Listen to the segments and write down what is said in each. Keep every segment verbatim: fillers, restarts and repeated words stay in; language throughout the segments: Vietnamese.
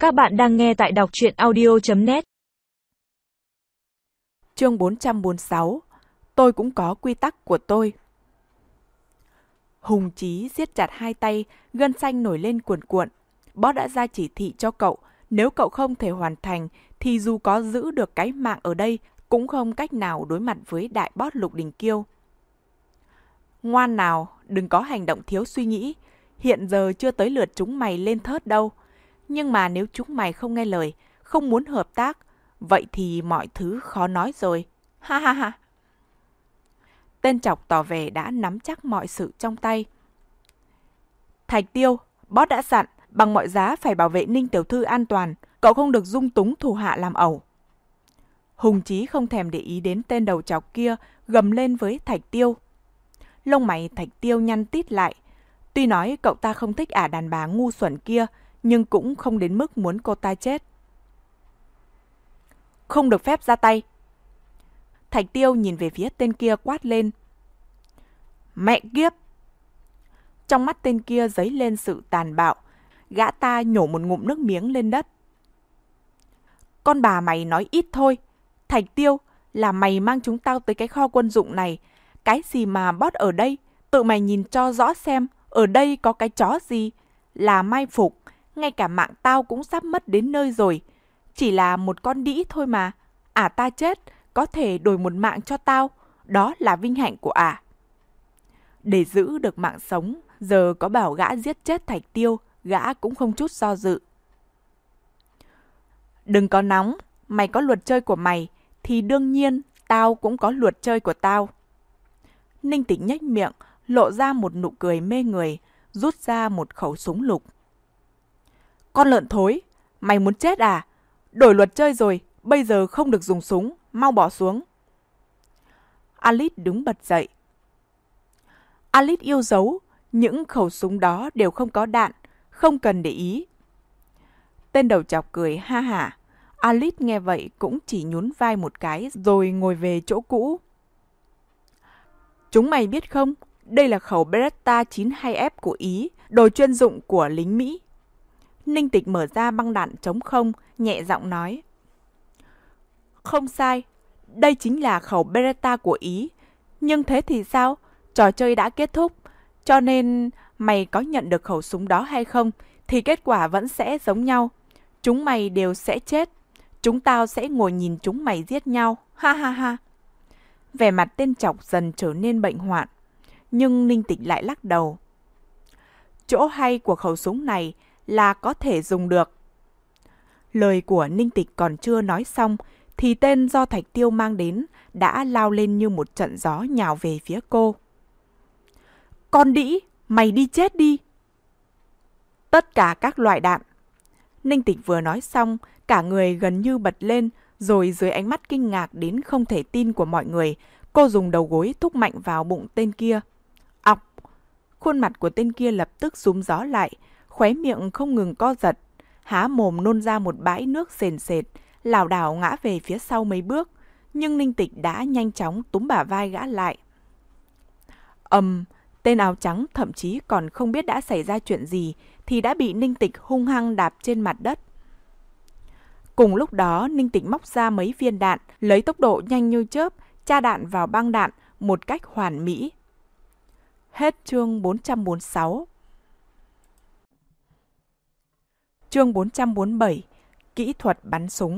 Các bạn đang nghe tại đọc truyện audio chấm net. Chương bốn trăm bốn mươi sáu. Tôi cũng có quy tắc của tôi. Hùng Chí siết chặt hai tay, gân xanh nổi lên cuồn cuộn. Boss đã ra chỉ thị cho cậu, nếu cậu không thể hoàn thành thì dù có giữ được cái mạng ở đây cũng không cách nào đối mặt với đại boss Lục Đình Kiêu. Ngoan nào, đừng có hành động thiếu suy nghĩ. Hiện giờ chưa tới lượt chúng mày lên thớt đâu. Nhưng mà nếu chúng mày không nghe lời, không muốn hợp tác, vậy thì mọi thứ khó nói rồi. Ha ha ha. Tên Chọc tỏ vẻ đã nắm chắc mọi sự trong tay. Thạch Tiêu, boss đã dặn, bằng mọi giá phải bảo vệ Ninh tiểu thư an toàn. Cậu không được dung túng thủ hạ làm ẩu. Hùng Chí không thèm để ý đến tên đầu chọc kia, gầm lên với Thạch Tiêu. Lông mày Thạch Tiêu nhăn tít lại. Tuy nói cậu ta không thích ả đàn bà ngu xuẩn kia, nhưng cũng không đến mức muốn cô ta chết. Không được phép ra tay. Thạch Tiêu nhìn về phía tên kia quát lên. Mẹ kiếp! Trong mắt tên kia dấy lên sự tàn bạo. Gã ta nhổ một ngụm nước miếng lên đất. Con bà mày nói ít thôi. Thạch Tiêu, là mày mang chúng tao tới cái kho quân dụng này. Cái gì mà boss ở đây? Tự mày nhìn cho rõ xem, ở đây có cái chó gì? Là mai phục. Ngay cả mạng tao cũng sắp mất đến nơi rồi. Chỉ là một con đĩ thôi mà. Ả ta chết, có thể đổi một mạng cho tao. Đó là vinh hạnh của ả. Để giữ được mạng sống, giờ có bảo gã giết chết Thạch Tiêu, gã cũng không chút do dự. Đừng có nóng, mày có luật chơi của mày, thì đương nhiên tao cũng có luật chơi của tao. Ninh Tịch nhếch miệng, lộ ra một nụ cười mê người, rút ra một khẩu súng lục. Con lợn thối, mày muốn chết à? Đổi luật chơi rồi, bây giờ không được dùng súng, mau bỏ xuống. Alice đứng bật dậy. Alice yêu dấu, những khẩu súng đó đều không có đạn, không cần để ý. Tên đầu chọc cười ha hả. Alice nghe vậy cũng chỉ nhún vai một cái rồi ngồi về chỗ cũ. Chúng mày biết không, đây là khẩu Beretta chín mươi hai F của Ý, đồ chuyên dụng của lính Mỹ. Ninh Tịch mở ra băng đạn trống không, nhẹ giọng nói. Không sai, đây chính là khẩu Beretta của Ý. Nhưng thế thì sao? Trò chơi đã kết thúc, cho nên mày có nhận được khẩu súng đó hay không thì kết quả vẫn sẽ giống nhau. Chúng mày đều sẽ chết. Chúng tao sẽ ngồi nhìn chúng mày giết nhau. Ha ha ha. Vẻ mặt tên Chọc dần trở nên bệnh hoạn. Nhưng Ninh Tịch lại lắc đầu. Chỗ hay của khẩu súng này là có thể dùng được. Lời của Ninh Tịch còn chưa nói xong thì tên do Thạch Tiêu mang đến đã lao lên như một trận gió nhào về phía cô. Con đĩ, mày đi chết đi. Tất cả các loại đạn. Ninh Tịch vừa nói xong, cả người gần như bật lên, rồi dưới ánh mắt kinh ngạc đến không thể tin của mọi người, cô dùng đầu gối thúc mạnh vào bụng tên kia. Ọc! Khuôn mặt của tên kia lập tức rúm gió lại, khóe miệng không ngừng co giật, há mồm nôn ra một bãi nước sền sệt, lảo đảo ngã về phía sau mấy bước, nhưng Ninh Tịch đã nhanh chóng túm bả vai gã lại. Ầm! Um, tên áo trắng thậm chí còn không biết đã xảy ra chuyện gì thì đã bị Ninh Tịch hung hăng đạp trên mặt đất. Cùng lúc đó, Ninh Tịch móc ra mấy viên đạn, lấy tốc độ nhanh như chớp, tra đạn vào băng đạn một cách hoàn mỹ. Hết chương bốn trăm bốn mươi sáu. Chương bốn trăm bốn mươi bảy. Kỹ thuật bắn súng.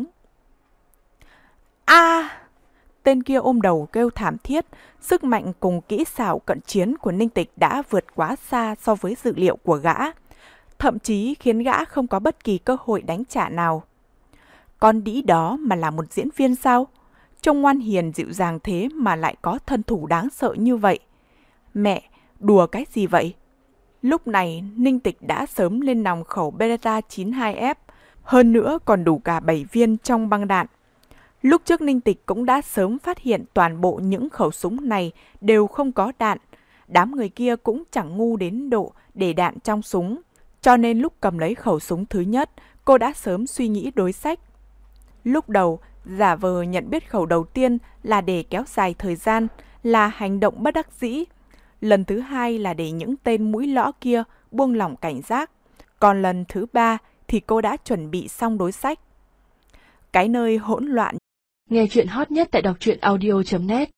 A! À! Tên kia ôm đầu kêu thảm thiết, sức mạnh cùng kỹ xảo cận chiến của Ninh Tịch đã vượt quá xa so với dự liệu của gã, thậm chí khiến gã không có bất kỳ cơ hội đánh trả nào. Con đĩ đó mà là một diễn viên sao? Trông ngoan hiền dịu dàng thế mà lại có thân thủ đáng sợ như vậy. Mẹ, đùa cái gì vậy? Lúc này, Ninh Tịch đã sớm lên nòng khẩu Beretta chín mươi hai F, hơn nữa còn đủ cả bảy viên trong băng đạn. Lúc trước Ninh Tịch cũng đã sớm phát hiện toàn bộ những khẩu súng này đều không có đạn. Đám người kia cũng chẳng ngu đến độ để đạn trong súng. Cho nên lúc cầm lấy khẩu súng thứ nhất, cô đã sớm suy nghĩ đối sách. Lúc đầu, giả vờ nhận biết khẩu đầu tiên là để kéo dài thời gian, là hành động bất đắc dĩ. Lần thứ hai là để những tên mũi lõ kia buông lỏng cảnh giác. Còn lần thứ ba thì cô đã chuẩn bị xong đối sách. Cái nơi hỗn loạn. Nghe chuyện hot nhất tại đọc truyện audio chấm net